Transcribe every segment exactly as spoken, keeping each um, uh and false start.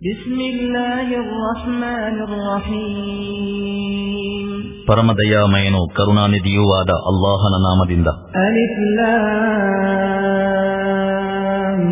ಬಿಸ್ಮಿಲ್ಲಾಹಿರ್ ರಹ್ಮಾನಿರ್ ರಹೀಮ್. ಪರಮದಯಾಮಯನು ಕರುಣಾನಿಧಿಯೂ ಆದ ಅಲ್ಲಾಹನ ನಾಮದಿಂದ. ಅಲಿಫ್ ಲಾಮ್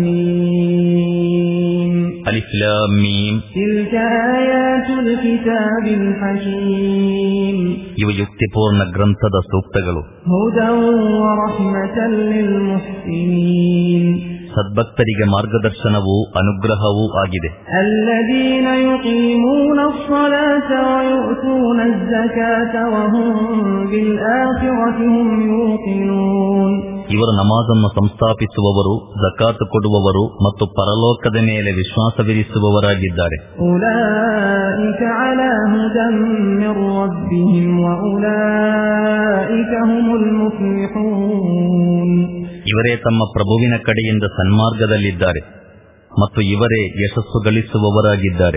ಮೀಮ್. ಅಲಿಫ್ ಲಾಮ್ ಮೀಮ್. ತಿಲ್ಕ ಆಯಾತುಲ್ ಕಿತಾಬಿಲ್ ಹಕೀಮ್. ಇವು ಯುಕ್ತಿಪೂರ್ಣ ಗ್ರಂಥದ ಸೂಕ್ತಗಳು. ಹುದನ್ ವ ರಹ್ಮತನ್ ಲಿಲ್ ಮುಹ್ಸಿನೀನ್. ಸದ್ಭಕ್ತರಿಗೆ ಮಾರ್ಗದರ್ಶನವೂ ಅನುಗ್ರಹವೂ ಆಗಿದೆ. ಅಲ್ಲದೀನ ಯುಕೀಮೂನ ಅಸ್ಸಲಾತ ವ ಯುಅತೂನ ಅಜ್ಜಕಾತ ವ ಹುಂ ಬಿಲ್ ಆಖಿರತಿ ಹುಂ ಯೂಕಿನೂನ್. ಇವರು ನಮಾಜನ್ನು ಸಂಸ್ಥಾಪಿಸುವವರು, ಜಕಾತ್ ಕೊಡುವವರು ಮತ್ತು ಪರಲೋಕದ ಮೇಲೆ ವಿಶ್ವಾಸವಿರಿಸುವವರಾಗಿದ್ದಾರೆ. ಉಲೈಕ ಅಲಾ ಹುದನ್ ಮಿರ್ ರಬ್ಬಿಹಿಂ ವ ಉಲೈಕ ಹುಮುಲ್ ಮುಫ್ಲಿಹೂನ್. ಇವರೇ ತಮ್ಮ ಪ್ರಭುವಿನ ಕಡೆಯಿಂದ ಸನ್ಮಾರ್ಗದಲ್ಲಿದ್ದಾರೆ ಮತ್ತು ಇವರೇ ಯಶಸ್ಸು ಗಳಿಸುವವರಾಗಿದ್ದಾರೆ.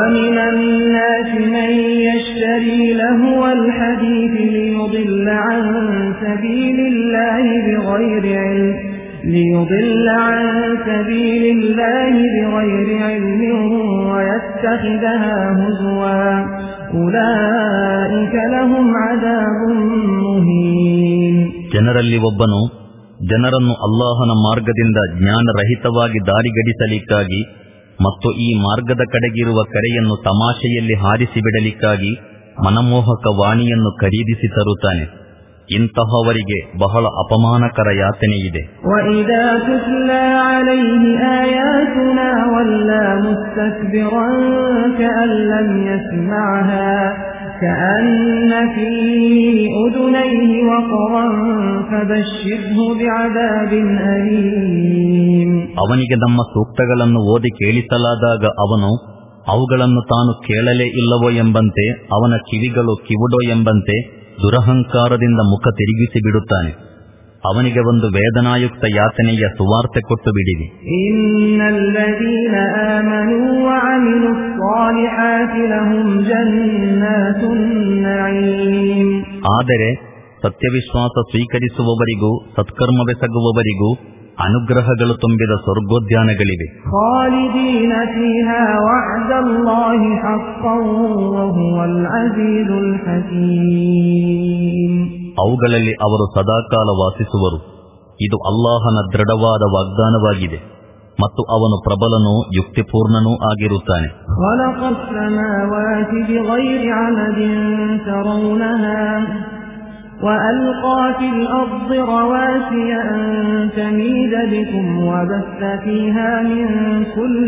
ಜನರಲ್ಲಿ ಒಬ್ಬನು ಜನರನ್ನು ಅಲ್ಲಾಹನ ಮಾರ್ಗದಿಂದ ಜ್ಞಾನರಹಿತವಾಗಿ ದಾರಿಗಡಿಸಲಿಕ್ಕಾಗಿ ಮತ್ತು ಈ ಮಾರ್ಗದ ಕಡೆಗಿರುವ ಕರೆಯನ್ನು ತಮಾಷೆಯಲ್ಲಿ ಹಾರಿಸಿಬಿಡಲಿಕ್ಕಾಗಿ ಮನಮೋಹಕ ವಾಣಿಯನ್ನು ಖರೀದಿಸಿ ತರುತ್ತಾನೆ. ಇಂತಹವರಿಗೆ ಬಹಳ ಅಪಮಾನಕರ ಯಾತನೆಯಿದೆ. كأن في أذنيه وقرا فبشره بعذاب أليم. ಅವನಿಗೆ ನಮ್ಮ ಸೂಕ್ತಗಳನ್ನು ಓದಿ ಕೇಳಿಸಲಾದಾಗ ಅವನು ಅವುಗಳನ್ನು ತಾನು ಕೇಳಲೇ ಇಲ್ಲವೋ ಎಂಬಂತೆ, ಅವನ ಕಿವಿಗಳು ಕಿವುಡೋ ಎಂಬಂತೆ ದುರಹಂಕಾರದಿಂದ ಮುಖ ತಿರುಗಿಸಿ ಬಿಡುತ್ತಾನೆ. ಅವನಿಗೆ ಒಂದು ವೇದನಾಯುಕ್ತ ಯಾತನೆಯ ಸುವಾರ್ತೆ ಕೊಟ್ಟು ಬಿಡಿರಿ. ಇನ್ನಲ್ಲದೀನ ಆಮನೂ ವಅಮಿಲು ಸ್ಸಾಲಿಹಾತಿ ಲಹುಂ ಜನ್ನಾತುನ್ ನഈಮ್. ಆದರೆ ಸತ್ಯವಿಶ್ವಾಸ ಸ್ವೀಕರಿಸುವವರಿಗೂ ಸತ್ಕರ್ಮವೆಸಗುವವರಿಗೂ ಅನುಗ್ರಹಗಳು ತುಂಬಿದ ಸ್ವರ್ಗೋದ್ಯಾನಗಳಿವೆ. ಖಾಲಿದೀನ ಫೀಹಾ ವಅದಲ್ಲಾಹಿ ಹಕ್ಕನ್ ವಹುವಲ್ ಅಜೀಜುಲ್ ಹಕೀಮ್. ಅವುಗಳಲ್ಲಿ ಅವರು ಸದಾಕಾಲ ವಾಸಿಸುವರು. ಇದು ಅಲ್ಲಾಹನ ದೃಢವಾದ ವಾಗ್ದಾನವಾಗಿದೆ ಮತ್ತು ಅವನು ಪ್ರಬಲನೂ ಯುಕ್ತಿಪೂರ್ಣನೂ ಆಗಿರುತ್ತಾನೆ. ಖಲಕಸ್ ಸಮಾವಾತಿ ಬಿಗೈರಿ ಅಮದಿನ್ ತರೌನಹಾ وألقى في الأرض رواسي أن تميد بكم وبث فيها من كل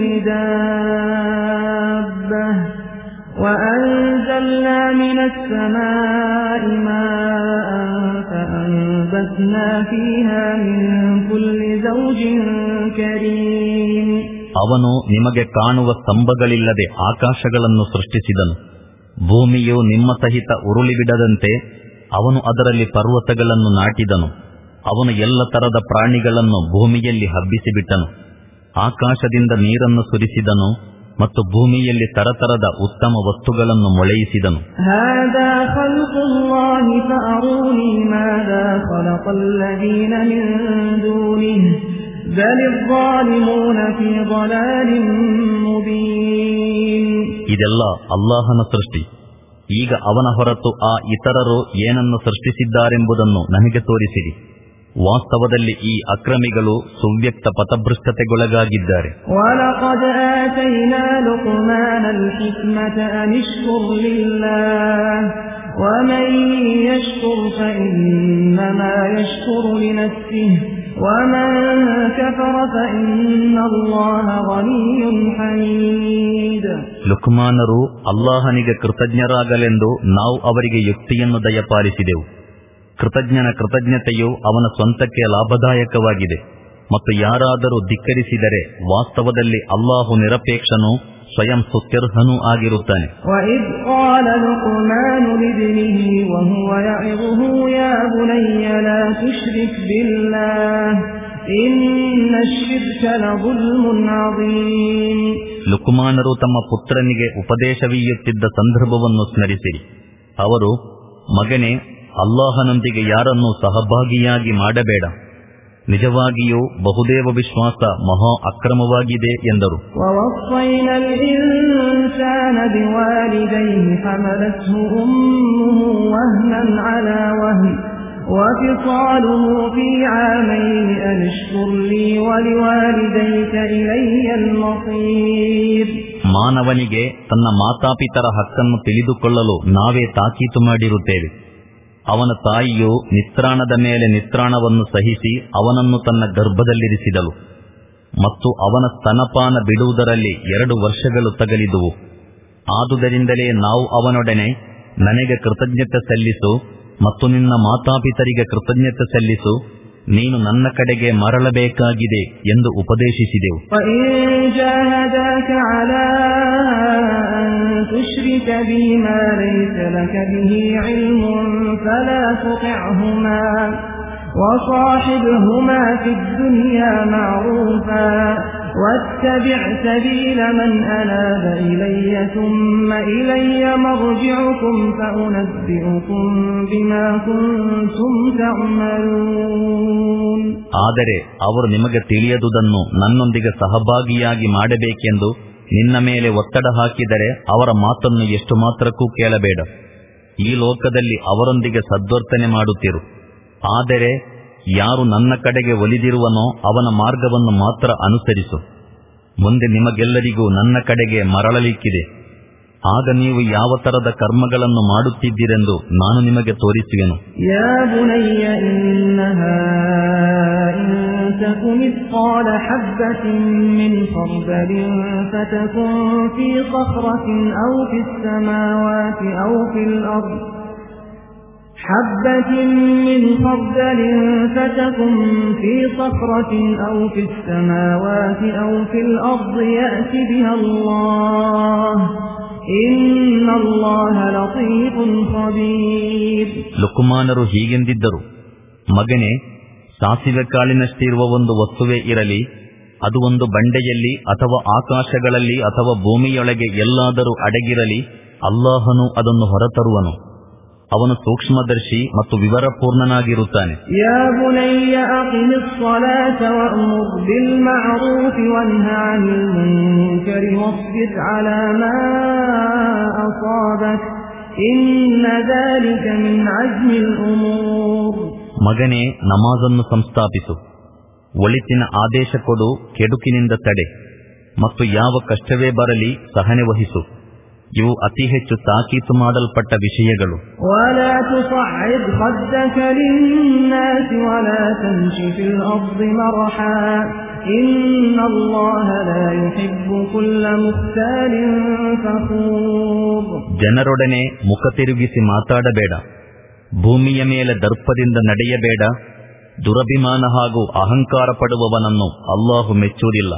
دابة وأنزلنا من السماء ماء فأنبتنا فيها من كل زوج كريم. ಅವನು ನಿಮಗೆ ಕಾಣುವ ಸ್ತಂಭಗಳಿಲ್ಲದೆ ಆಕಾಶಗಳನ್ನು ಸೃಷ್ಟಿಸಿದನು. ಭೂಮಿಯು ನಿಮ್ಮ ಸಹಿತ ಉರುಳಿ ಬಿಡದಂತೆ ಅವನು ಅದರಲ್ಲಿ ಪರ್ವತಗಳನ್ನು ನಾಟಿದನು. ಅವನು ಎಲ್ಲ ತರದ ಪ್ರಾಣಿಗಳನ್ನು ಭೂಮಿಯಲ್ಲಿ ಹಬ್ಬಿಸಿಬಿಟ್ಟನು. ಆಕಾಶದಿಂದ ನೀರನ್ನು ಸುರಿಸಿದನು ಮತ್ತು ಭೂಮಿಯಲ್ಲಿ ತರತರದ ಉತ್ತಮ ವಸ್ತುಗಳನ್ನು ಮೊಳೆಯಿಸಿದನು. ಇದೆಲ್ಲ ಅಲ್ಲಾಹನ ಸೃಷ್ಟಿ. ಈಗ ಅವನ ಹೊರತು ಆ ಇತರರು ಏನನ್ನು ಸೃಷ್ಟಿಸಿದ್ದಾರೆಂಬುದನ್ನು ನನಗೆ ತೋರಿಸಿರಿ. ವಾಸ್ತವದಲ್ಲಿ ಈ ಅಕ್ರಮಿಗಳು ಸುವ್ಯಕ್ತ ಪಥಭ್ರಷ್ಟತೆಗೊಳಗಾಗಿದ್ದಾರೆ. ವಲಕದ್ ಆತೈನಾ ಲುಕ್ಮಾನಲ್ ಹಿಕ್ಮತ ಅನ್ ಇಶ್ಕುರ್ ಲಿಲ್ಲಾಹ್ ವಮನ್ ಯಶ್ಕುರ್ ಫಇನ್ನಮಾ ಯಶ್ಕುರು ಲಿನಫ್ಸಿಹಿ ವಮನ್ ಕಫರ ಫಇನ್ನಲ್ಲಾಹ ಗನಿಯ್ಯುನ್ ಹಮೀದ್. ಲುಕ್ಮಾನರು ಅಲ್ಲಾಹನಿಗೆ ಕೃತಜ್ಞರಾಗಲೆಂದು ನಾವು ಅವರಿಗೆ ಯುಕ್ತಿಯನ್ನು ದಯಪಾಲಿಸಿದೆವು. ಕೃತಜ್ಞನ ಕೃತಜ್ಞತೆಯು ಅವನ ಸ್ವಂತಕ್ಕೆ ಲಾಭದಾಯಕವಾಗಿದೆ ಮತ್ತು ಯಾರಾದರೂ ಧಿಕ್ಕರಿಸಿದರೆ ವಾಸ್ತವದಲ್ಲಿ ಅಲ್ಲಾಹು ನಿರಪೇಕ್ಷನೂ ಸ್ವಯಂ ಸ್ತುತ್ಯರ್ಹನೂ ಆಗಿರುತ್ತಾನೆ. ಲುಕ್ಮಾನರು ತಮ್ಮ ಪುತ್ರನಿಗೆ ಉಪದೇಶವೀಯುತ್ತಿದ್ದ ಸಂದರ್ಭವನ್ನು ಸ್ಮರಿಸಿರಿ. ಅವರು, ಮಗನೇ, ಅಲ್ಲಾಹನೊಂದಿಗೆ ಯಾರನ್ನೂ ಸಹಭಾಗಿಯಾಗಿ ಮಾಡಬೇಡ. ನಿಜವಾಗಿಯೂ ಬಹುದೇವ ವಿಶ್ವಾಸ ಮಹಾ ಅಕ್ರಮವಾಗಿದೆ ಎಂದರು. ಮಾನವನಿಗೆ ತನ್ನ ಮಾತಾಪಿತರ ಹಕ್ಕನ್ನು ತಿಳಿದುಕೊಳ್ಳಲು ನಾವೇ ತಾಕೀತು ಮಾಡಿರುತ್ತೇವೆ. ಅವನ ತಾಯಿಯು ನಿತ್ರಾಣದ ಮೇಲೆ ನಿತ್ರಾಣವನ್ನು ಸಹಿಸಿ ಅವನನ್ನು ತನ್ನ ಗರ್ಭದಲ್ಲಿರಿಸಿದಳು ಮತ್ತು ಅವನ ಸ್ತನಪಾನ ಬಿಡುವುದರಲ್ಲಿ ಎರಡು ವರ್ಷಗಳು ತಗಲಿದುವು. ಆದುದರಿಂದಲೇ ನಾವು ಅವನೊಡನೆ ನನಗೆ ಕೃತಜ್ಞತೆ ಸಲ್ಲಿಸು ಮತ್ತು ನಿನ್ನ ಮಾತಾಪಿತರಿಗೆ ಕೃತಜ್ಞತೆ ಸಲ್ಲಿಸು, ನೀನು ನನ್ನ ಕಡೆಗೆ ಮರಳಬೇಕಾಗಿದೆ ಎಂದು ಉಪದೇಶಿಸಿದೆವು. وصاحبهما في الدنيا معروفا واتبع سبيل من أناب إلي ثم إلي مرجعكم فأنبئكم بما كنتم تعملون. ಆದರೆ ಅವರು ನಿಮಗೆ ತಿಳಿಯದುದನ್ನು ನನ್ನೊಂದಿಗೆ ಸಹಭಾಗಿಯಾಗಿ ಮಾಡಬೇಕೆಂದು ನಿನ್ನ ಮೇಲೆ ಒತ್ತಡ ಹಾಕಿದರೆ ಅವರ ಮಾತನ್ನು ಎಷ್ಟು ಮಾತ್ರಕ್ಕೂ ಕೇಳಬೇಡ. ಈ ಲೋಕದಲ್ಲಿ ಅವರೊಂದಿಗೆ ಸದ್ವರ್ತನೆ ಮಾಡುತ್ತಿರು. ಆದರೆ ಯಾರು ನನ್ನ ಕಡೆಗೆ ಒಲಿದಿರುವನೋ ಅವನ ಮಾರ್ಗವನ್ನು ಮಾತ್ರ ಅನುಸರಿಸು. ಮುಂದೆ ನಿಮಗೆಲ್ಲರಿಗೂ ನನ್ನ ಕಡೆಗೆ ಮರಳಲಿಕ್ಕಿದೆ. ಆಗ ನೀವು ಯಾವ ತರದ ಕರ್ಮಗಳನ್ನು ಮಾಡುತ್ತಿದ್ದೀರೆಂದು ನಾನು ನಿಮಗೆ ತೋರಿಸುವೆನು. ಯಾ ಬುನಯ್ಯ ಇನ್ನಹಾ ಇನ್ ತಕು ಮಿಸ್ಕಾಲ ಹಬ್ಬತಿನ್ ಮಿನ್ ಖರ್ದಲಿನ್ ಫತಕುನ್ ಫೀ ಸಖ್ರತಿನ್ ಔ ಫಿಸ್ ಸಮಾವಾತಿ ಔ ಫಿಲ್ ಅರ್ದ್ حبة من خردل فتكن في صخرة أو في السماوات أو في الأرض يأت بها الله إن الله لطيف خبير. ಲುಕ್ಮಾನರು ಹೀಗೆಂದಿದ್ದರು, ಮಗನೇ, ಸಾಸಿವೆ ಕಾಳಿನಷ್ಟಿರುವ ಒಂದು ವಸ್ತುವೇ ಇರಲಿ, ಅದು ಒಂದು ಬಂಡೆಯಲ್ಲಿ ಅಥವಾ ಆಕಾಶಗಳಲ್ಲಿ ಅಥವಾ ಭೂಮಿಯೊಳಗೆ ಎಲ್ಲಾದರೂ ಅಡಗಿರಲಿ, ಅಲ್ಲಾಹನು ಅದನ್ನು ಹೊರತರುವನು. ಅವನು ಸೂಕ್ಷ್ಮದರ್ಶಿ ಮತ್ತು ವಿವರಪೂರ್ಣನಾಗಿರುತ್ತಾನೆ. ಯಾ ಬುನಯ್ಯ ಅಕಿಮಿಸ್ ಸಲಾತ ವಅಮುರ್ ಬಿಲ್ ಮಅರೂಫ್ ವನ್ಹ ಅನಿಲ್ ಮುನ್ಕರಿ ವಸ್ಬಿರ್ ಅಲಾ ಮಾ ಅಸಾಬಕ್ ಇನ್ನ ذلك ಮಿನ್ ಅಜ್ಮಿಲ್ ಉಮೂರ್. ಮಗನೇ, ನಮಾಜನ್ನು ಸಂಸ್ಥಾಪಿಸು, ಒಳಿತಿನ ಆದೇಶ ಕೊಡು, ಕೆಡುಕಿನಿಂದ ತಡೆ, ಮತ್ತು ಯಾವ ಕಷ್ಟವೇ ಬರಲಿ ಸಹನೆ ವಹಿಸು. ಇವು ಅತಿ ಹೆಚ್ಚು ತಾಕೀತು ಮಾಡಲ್ಪಟ್ಟ ವಿಷಯಗಳು. ಜನರೊಡನೆ ಮುಖ ತಿರುಗಿಸಿ ಮಾತಾಡಬೇಡ, ಭೂಮಿಯ ಮೇಲೆ ದರ್ಪದಿಂದ ನಡೆಯಬೇಡ, ದುರಭಿಮಾನ ಹಾಗೂ ಅಹಂಕಾರ ಪಡುವವನನ್ನು ಅಲ್ಲಾಹು ಮೆಚ್ಚುವುದಿಲ್ಲ.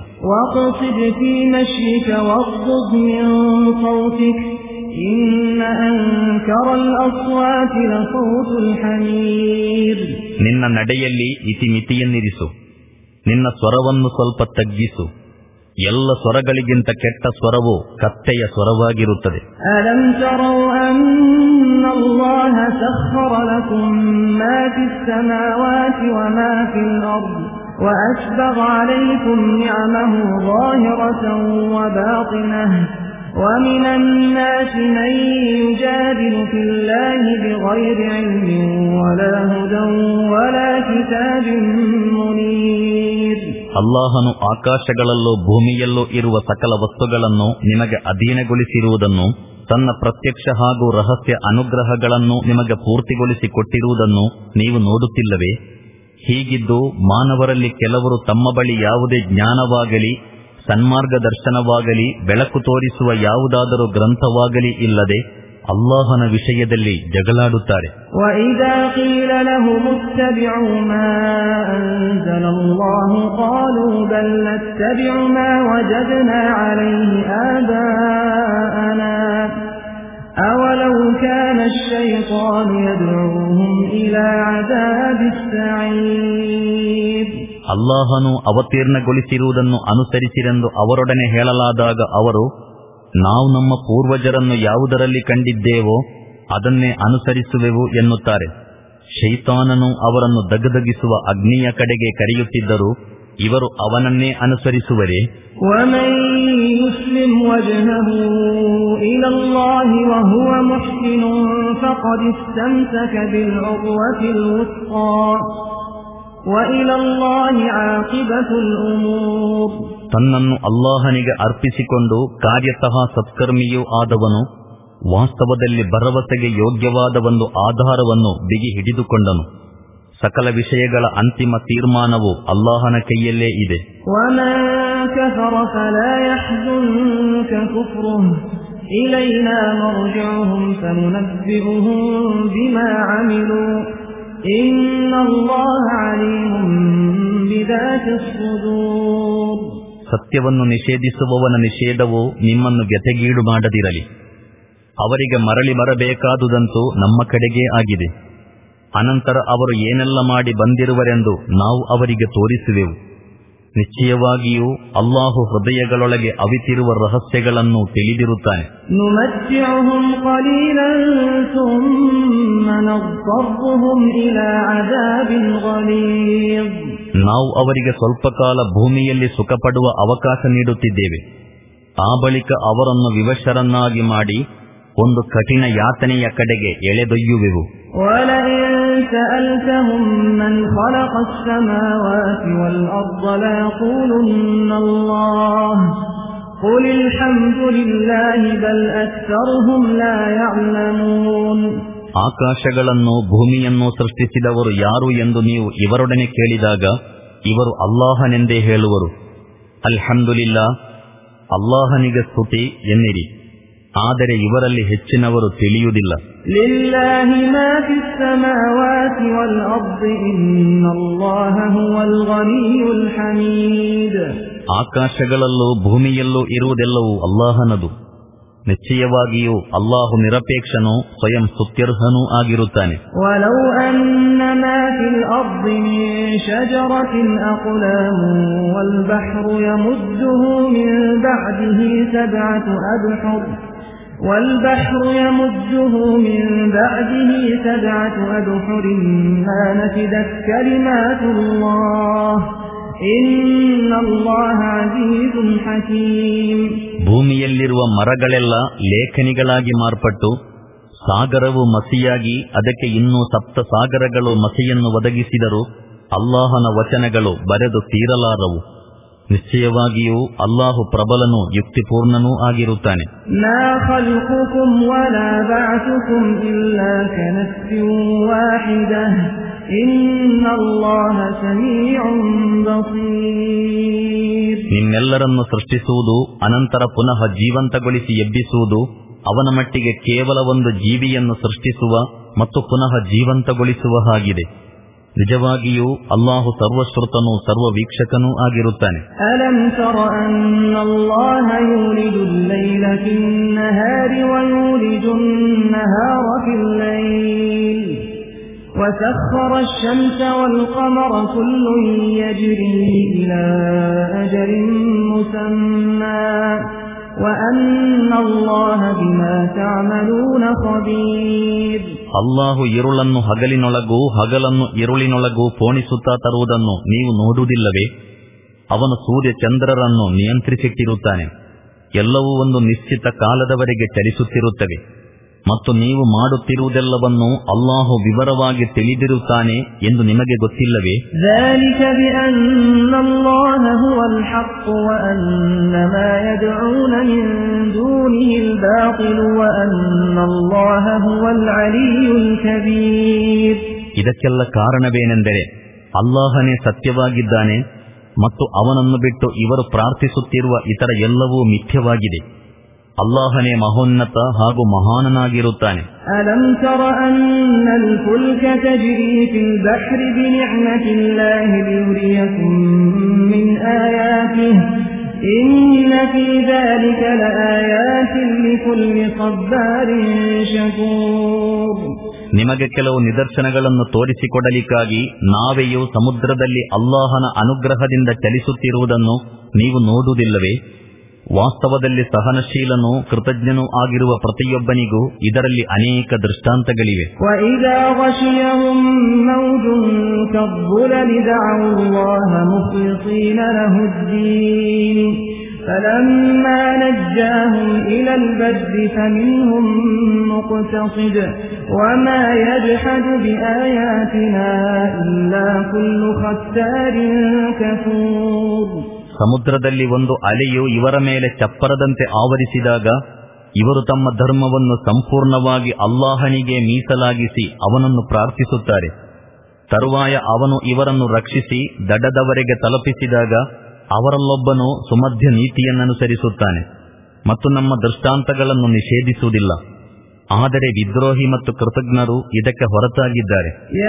ನಿನ್ನ ನಡೆಯಲ್ಲಿ ಇತಿಮಿತಿಯನ್ನಿರಿಸು, ನಿನ್ನ ಸ್ವರವನ್ನು ಸ್ವಲ್ಪ ತಗ್ಗಿಸು. ಎಲ್ಲ ಸ್ವರಗಳಿಗಿಂತ ಕೆಟ್ಟ ಸ್ವರವು ಕತ್ತೆಯ ಸ್ವರವಾಗಿರುತ್ತದೆ. ಅಲಂ ತರೌ ಅನ್ನಲ್ಲಾಹ ಸಖ್ಖರ ಲಕುಂ ಮಾ ಫಿಸ್ ಸಮಾವಾತಿ ವಮಾ ಫಿಲ್ ಅರ್ದ್ ವಅಸ್ಬಗ ಅಲೈಕುಂ ನಿಅಮಹು ظಾಹಿರತನ್ ವಬಾತಿನಹ್ ومن الناس من يجادل في الله بغير علم ولا هدى ولا كتاب منير. ಅಲ್ಲಾಹನು ಆಕಾಶಗಳಲ್ಲೂ ಭೂಮಿಯಲ್ಲೂ ಇರುವ ಸಕಲ ವಸ್ತುಗಳನ್ನು ನಿಮಗೆ ಅಧೀನಗೊಳಿಸಿರುವುದನ್ನು, ತನ್ನ ಪ್ರತ್ಯಕ್ಷ ಹಾಗೂ ರಹಸ್ಯ ಅನುಗ್ರಹಗಳನ್ನು ನಿಮಗೆ ಪೂರ್ತಿಗೊಳಿಸಿ ಕೊಟ್ಟಿರುವುದನ್ನು ನೀವು ನೋಡುತ್ತಿಲ್ಲವೇ? ಹೀಗಿದ್ದು ಮಾನವರಲ್ಲಿ ಕೆಲವರು ತಮ್ಮ ಬಳಿ ಯಾವುದೇ ಜ್ಞಾನವಾಗಲಿ ಸನ್ಮಾರ್ಗದರ್ಶನವಾಗಲಿ ಬೆಳಕು ತೋರಿಸುವ ಯಾವುದಾದರೂ ಗ್ರಂಥವಾಗಲಿ ಇಲ್ಲದೆ ಅಲ್ಲಾಹನ ವಿಷಯದಲ್ಲಿ ಜಗಳಾಡುತ್ತಾರೆ. وَإِذَا قِيلَ لَهُمُ اتَّبِعُوا مَا أَنزَلَ اللَّهُ قَالُوا بَلْ نَتَّبِعُ مَا وَجَدْنَا عَلَيْهِ آبَاءَنَا أَوَلَوْ كَانَ الشَّيْطَانُ يَدْعُوهُمْ إِلَى عَذَابِ السَّعِيرِ. ಅಲ್ಲಾಹನು ಅವತೀರ್ಣಗೊಳಿಸಿರುವುದನ್ನು ಅನುಸರಿಸಿರೆಂದು ಅವರೊಡನೆ ಹೇಳಲಾದಾಗ ಅವರು, ನಾವು ನಮ್ಮ ಪೂರ್ವಜರನ್ನು ಯಾವುದರಲ್ಲಿ ಕಂಡಿದ್ದೇವೋ ಅದನ್ನೇ ಅನುಸರಿಸುವೆವು ಎನ್ನುತ್ತಾರೆ. ಶೈತಾನನು ಅವರನ್ನು ದಗದಗಿಸುವ ಅಗ್ನಿಯ ಕಡೆಗೆ ಕರೆಯುತ್ತಿದ್ದರು, ಇವರು ಅವನನ್ನೇ ಅನುಸರಿಸುವರೇ? ومن يسلم وجهه إلى الله وهو محسن فقد استمسك بالعروة الوثقى وإلى الله عاقبة الأمور. ತನ್ನನ್ನು ಅಲ್ಲಾಹನಿಗೆ ಅರ್ಪಿಸಿಕೊಂಡು ಕಾರ್ಯತಃ ಸತ್ಕರ್ಮಿಯೂ ಆದವನು ವಾಸ್ತವದಲ್ಲಿ ಭರವಸೆಗೆ ಯೋಗ್ಯವಾದ ಒಂದು ಆಧಾರವನ್ನು ಬಿಗಿ ಹಿಡಿದುಕೊಂಡನು. ಸಕಲ ವಿಷಯಗಳ ಅಂತಿಮ ತೀರ್ಮಾನವು ಅಲ್ಲಾಹನ ಕೈಯಲ್ಲೇ ಇದೆ. ಸತ್ಯವನ್ನು ನಿಷೇಧಿಸುವವನ ನಿಷೇಧವು ನಿಮ್ಮನ್ನು ವ್ಯಥೆಗೀಡು ಮಾಡದಿರಲಿ. ಅವರಿಗೆ ಮರಳಿ ಬರಬೇಕಾದುದಂತೂ ನಮ್ಮ ಕಡೆಗೇ ಆಗಿದೆ. ಅನಂತರ ಅವರು ಏನೆಲ್ಲ ಮಾಡಿ ಬಂದಿರುವರೆಂದು ನಾವು ಅವರಿಗೆ ತೋರಿಸುವೆವು. ನಿಶ್ಚಯವಾಗಿಯೂ ಅಲ್ಲಾಹು ಹೃದಯಗಳೊಳಗೆ ಅವಿತಿರುವ ರಹಸ್ಯಗಳನ್ನು ತಿಳಿದಿರುತ್ತಾನೆ. ನಾವು ಅವರಿಗೆ ಸ್ವಲ್ಪ ಕಾಲ ಭೂಮಿಯಲ್ಲಿ ಸುಖಪಡುವ ಅವಕಾಶ ನೀಡುತ್ತಿದ್ದೇವೆ. ಆ ಬಳಿಕ ಅವರನ್ನು ವಿವಶರನ್ನಾಗಿ ಮಾಡಿ ಒಂದು ಕಠಿಣ ಯಾತನೆಯ ಕಡೆಗೆ ಎಳೆದೊಯ್ಯುವೆವು. ಆಕಾಶಗಳನ್ನು ಭೂಮಿಯನ್ನು ಸೃಷ್ಟಿಸಿದವರು ಯಾರು ಎಂದು ನೀವು ಇವರೊಡನೆ ಕೇಳಿದಾಗ ಇವರು ಅಲ್ಲಾಹನೆಂದೇ ಹೇಳುವರು. ಅಲ್ಹಮ್ದುಲಿಲ್ಲಾ, ಅಲ್ಲಾಹನಿಗೆ ಸ್ತುತಿ ಎನ್ನಿರಿ. ಆದರೆ ಇವರಲ್ಲಿ ಹೆಚ್ಚಿನವರು ತಿಳಿಯುವುದಿಲ್ಲ. ಆಕಾಶಗಳಲ್ಲೂ ಭೂಮಿಯಲ್ಲೂ ಇರುವುದೆಲ್ಲವೂ ಅಲ್ಲಾಹನದು. ನಿಶ್ಚಯವಾಗಿಯೂ ಅಲ್ಲಾಹು ನಿರಪೇಕ್ಷನೂ ಸ್ವಯಂ ಸ್ತುತ್ಯರ್ಹನೂ ಆಗಿರುತ್ತಾನೆ. والبحر يمده من بعده سبعة أبحر ما نفدت كلمات الله إن الله عزيز حكيم. ಭೂಮಿಯಲ್ಲಿರುವ ಮರಗಳೆಲ್ಲ ಲೇಖನಿಗಳಾಗಿ ಮಾರ್ಪಟ್ಟು ಸಾಗರವು ಮಸಿಯಾಗಿ ಅದಕ್ಕೆ ಇನ್ನೂ ಸಪ್ತ ಸಾಗರಗಳು ಮಸಿಯನ್ನು ಒದಗಿಸಿದರೂ ಅಲ್ಲಾಹನ ವಚನಗಳು ಬರೆದು ತೀರಲಾರವು. ನಿಶ್ಚಯವಾಗಿಯೂ ಅಲ್ಲಾಹು ಪ್ರಬಲನೂ ಯುಕ್ತಿಪೂರ್ಣನೂ ಆಗಿರುತ್ತಾನೆ. ನಿಮ್ಮೆಲ್ಲರನ್ನು ಸೃಷ್ಟಿಸುವುದು, ಅನಂತರ ಪುನಃ ಜೀವಂತಗೊಳಿಸಿ ಎಬ್ಬಿಸುವುದು ಅವನ ಮಟ್ಟಿಗೆ ಕೇವಲ ಒಂದು ಜೀವಿಯನ್ನು ಸೃಷ್ಟಿಸುವ ಮತ್ತು ಪುನಃ ಜೀವಂತಗೊಳಿಸುವ ಹಾಗಿದೆ. ನಿಜವಾಗಿಯೂ ಅಲ್ಲಾಹು ಸರ್ವಶ್ರುತನೂ ಸರ್ವವೀಕ್ಷಕನೂ ಆಗಿರುತ್ತಾನೆ. ಅಲಂ ತರ ಅನ್ನಲ್ಲಾಹ ಯೂಲಿದುಲ್ ಲೈಲ ಫಿನ್ನಹಾರಿ ವಯೂಲಿದುನ್ ನಹಾರ ಫಿಲ್ ಲೈಲ್ ವಸಖ್ಖರ ಅಶ್-ಶಮ್ಸ ವಲ್ क़ಮರ ಕುಲ್ಲುನ್ ಯಜ್ರಿ ಇಲಾ ಅಜಲಿನ್ ಮುಸಮ್ಮಾ ಅಲ್ಲಾಹು ಇರುಳನ್ನು ಹಗಲಿನೊಳಗೂ ಹಗಲನ್ನು ಇರುಳಿನೊಳಗೂ ಪೋಣಿಸುತ್ತಾ ತರುವುದನ್ನು ನೀವು ನೋಡುವುದಿಲ್ಲವೇ? ಅವನು ಸೂರ್ಯ ಚಂದ್ರರನ್ನು ನಿಯಂತ್ರಿಸಿಟ್ಟಿರುತ್ತಾನೆ. ಎಲ್ಲವೂ ಒಂದು ನಿಶ್ಚಿತ ಕಾಲದವರೆಗೆ ಚಲಿಸುತ್ತಿರುತ್ತವೆ. ಮತ್ತು ನೀವು ಮಾಡುತ್ತಿರುವುದೆಲ್ಲವನ್ನು ಅಲ್ಲಾಹು ವಿವರವಾಗಿ ತಿಳಿದಿರುತ್ತಾನೆ ಎಂದು ನಿಮಗೆ ಗೊತ್ತಿಲ್ಲವೇ? ಇದಕ್ಕೆಲ್ಲ ಕಾರಣವೇನೆಂದರೆ ಅಲ್ಲಾಹನೇ ಸತ್ಯವಾಗಿದ್ದಾನೆ ಮತ್ತು ಅವನನ್ನು ಬಿಟ್ಟು ಇವರು ಪ್ರಾರ್ಥಿಸುತ್ತಿರುವ ಇತರ ಎಲ್ಲವೂ ಮಿಥ್ಯವಾಗಿದೆ. ಅಲ್ಲಾಹನೇ ಮಹೋನ್ನತ ಹಾಗೂ ಮಹಾನನಾಗಿರುತ್ತಾನೆ. ಅಲಂ ತರ ಅನ್ನಲ್ ಫುಲ್ಕ ತಜ್ರಿ ಫಿಲ್ ಬಹ್ರಿ ಬಿನಿಅಮತಿಲ್ಲಾಹಿ ಲಿಯುರಿಯಕುಂ ಮಿನ್ ಆಯಾತಿಹಿ ಇನ್ನ ಫೀ ذلك ಲಆಯಾತಿನ್ ಲಿಕುಲ್ಲಿ ಸಬ್ಬಾರಿನ್ ಶಕೂರ್. ನಿಮಗೆ ಕೆಲವು ನಿದರ್ಶನಗಳನ್ನು ತೋರಿಸಿಕೊಡಲಿಕ್ಕಾಗಿ ನಾವೆಯೂ ಸಮುದ್ರದಲ್ಲಿ ಅಲ್ಲಾಹನ ಅನುಗ್ರಹದಿಂದ ಚಲಿಸುತ್ತಿರುವುದನ್ನು ನೀವು ನೋಡುವುದಿಲ್ಲವೇ? ವಾಸ್ತವದಲ್ಲಿ ಸಹನಶೀಲನೂ ಕೃತಜ್ಞನೂ ಆಗಿರುವ ಪ್ರತಿಯೊಬ್ಬನಿಗೂ ಇದರಲ್ಲಿ ಅನೇಕ ದೃಷ್ಟಾಂತಗಳಿವೆ. فلما نجاهم إلى البر فمنهم مقتصد وما يجحد بآياتنا إلا كل ختار كفور. ಸಮುದ್ರದಲ್ಲಿ ಒಂದು ಅಲೆಯು ಇವರ ಮೇಲೆ ಚಪ್ಪರದಂತೆ ಆವರಿಸಿದಾಗ ಇವರು ತಮ್ಮ ಧರ್ಮವನ್ನು ಸಂಪೂರ್ಣವಾಗಿ ಅಲ್ಲಾಹನಿಗೆ ಮೀಸಲಾಗಿಸಿ ಅವನನ್ನು ಪ್ರಾರ್ಥಿಸುತ್ತಾರೆ. ತರುವಾಯ ಅವನು ಇವರನ್ನು ರಕ್ಷಿಸಿ ದಡದವರೆಗೆ ತಲುಪಿಸಿದಾಗ ಅವರಲ್ಲೊಬ್ಬನು ಸುಮಧ್ಯ ನೀತಿಯನ್ನನುಸರಿಸುತ್ತಾನೆ ಮತ್ತು ನಮ್ಮ ದೃಷ್ಟಾಂತಗಳನ್ನು ನಿಷೇಧಿಸುವುದಿಲ್ಲ. ಆದರೆ ವಿದ್ರೋಹಿ ಮತ್ತು ಕೃತಜ್ಞರು ಇದಕ್ಕೆ ಹೊರತಾಗಿದ್ದಾರೆ.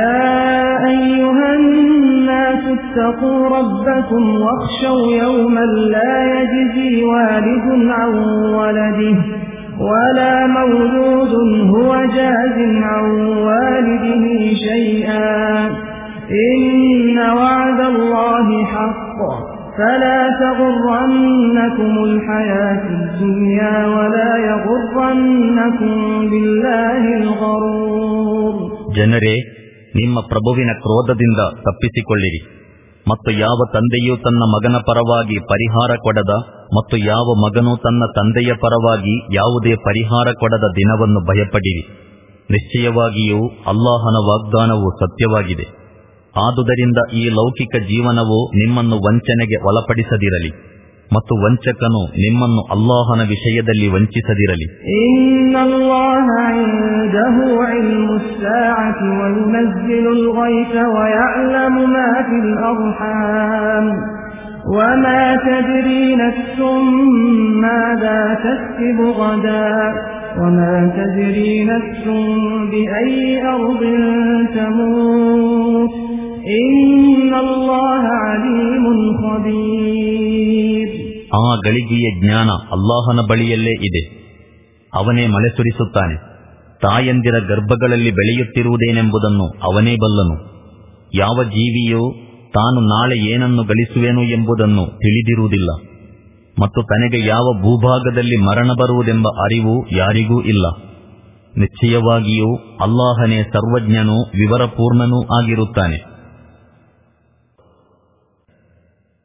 ولا مولود هو جاز عن والده شيئا إن وعد الله حق فلا تغرنكم الحياة الدنيا ولا يغرنكم بالله الغرور. ಜನರೇ, ನಿಮ್ಮ ಪ್ರಭುವಿನ ಕ್ರೋಧದಿಂದ ತಪ್ಪಿಸಿಕೊಳ್ಳಿರಿ ಮತ್ತು ಯಾವ ತಂದೆಯೂ ತನ್ನ ಮಗನ ಪರವಾಗಿ ಪರಿಹಾರ ಕೊಡದ ಮತ್ತು ಯಾವ ಮಗನೂ ತನ್ನ ತಂದೆಯ ಪರವಾಗಿ ಯಾವುದೇ ಪರಿಹಾರ ಕೊಡದ ದಿನವನ್ನು ಭಯಪಡಿರಿ. ನಿಶ್ಚಯವಾಗಿಯೂ ಅಲ್ಲಾಹನ ವಾಗ್ದಾನವು ಸತ್ಯವಾಗಿದೆ. ಆದುದರಿಂದ ಈ ಲೌಕಿಕ ಜೀವನವು ನಿಮ್ಮನ್ನು ವಂಚನೆಗೆ ಒಳಪಡಿಸದಿರಲಿ ಮತ್ತು ವಂಚಕನು ನಿಮ್ಮನ್ನು ಅಲ್ಲಾಹನ ವಿಷಯದಲ್ಲಿ ವಂಚಿಸದಿರಲಿ. ಇನ್ನಲ್ಲಾಹ ಇಂದಹು ಇಲ್ಮುಸ್ ಸಾಅತಿ ವ ಯುನಜ್ಜಿಲುಲ್ ಗೈಸ ವ ಯಅಲಮು ಮಾ ಫಿಲ್ ಅರ್ಹಾಮ್ ವ ಮಾ ತದ್ರಿ ನಫ್ಸುಂ ಮಾದಾ ತಕ್ಸಿಬು ಗದಾ ವ ಮಾ ತದ್ರಿ ನಫ್ಸುಂ ಬಿಅಯ್ಯಿ ಅರ್ದಿನ್ ತಮೂತ್ ಇನ್ನಲ್ಲಾಹ ಅಲೀಮುನ್ ಖಬೀರ್. ಆ ಗಳಿಗೆಯ ಜ್ಞಾನ ಅಲ್ಲಾಹನ ಬಳಿಯಲ್ಲೇ ಇದೆ. ಅವನೇ ಮಳೆ ಸುರಿಸುತ್ತಾನೆ. ತಾಯಂದಿರ ಗರ್ಭಗಳಲ್ಲಿ ಬೆಳೆಯುತ್ತಿರುವುದೇನೆಂಬುದನ್ನು ಅವನೇ ಬಲ್ಲನು. ಯಾವ ಜೀವಿಯೂ ತಾನು ನಾಳೆ ಏನನ್ನು ಗಳಿಸುವೆನು ಎಂಬುದನ್ನು ತಿಳಿದಿರುವುದಿಲ್ಲ ಮತ್ತು ತನಗೆ ಯಾವ ಭೂಭಾಗದಲ್ಲಿ ಮರಣ ಬರುವುದೆಂಬ ಅರಿವು ಯಾರಿಗೂ ಇಲ್ಲ. ನಿಶ್ಚಯವಾಗಿಯೂ ಅಲ್ಲಾಹನೇ ಸರ್ವಜ್ಞನೂ ವಿವರಪೂರ್ಣನೂ ಆಗಿರುತ್ತಾನೆ.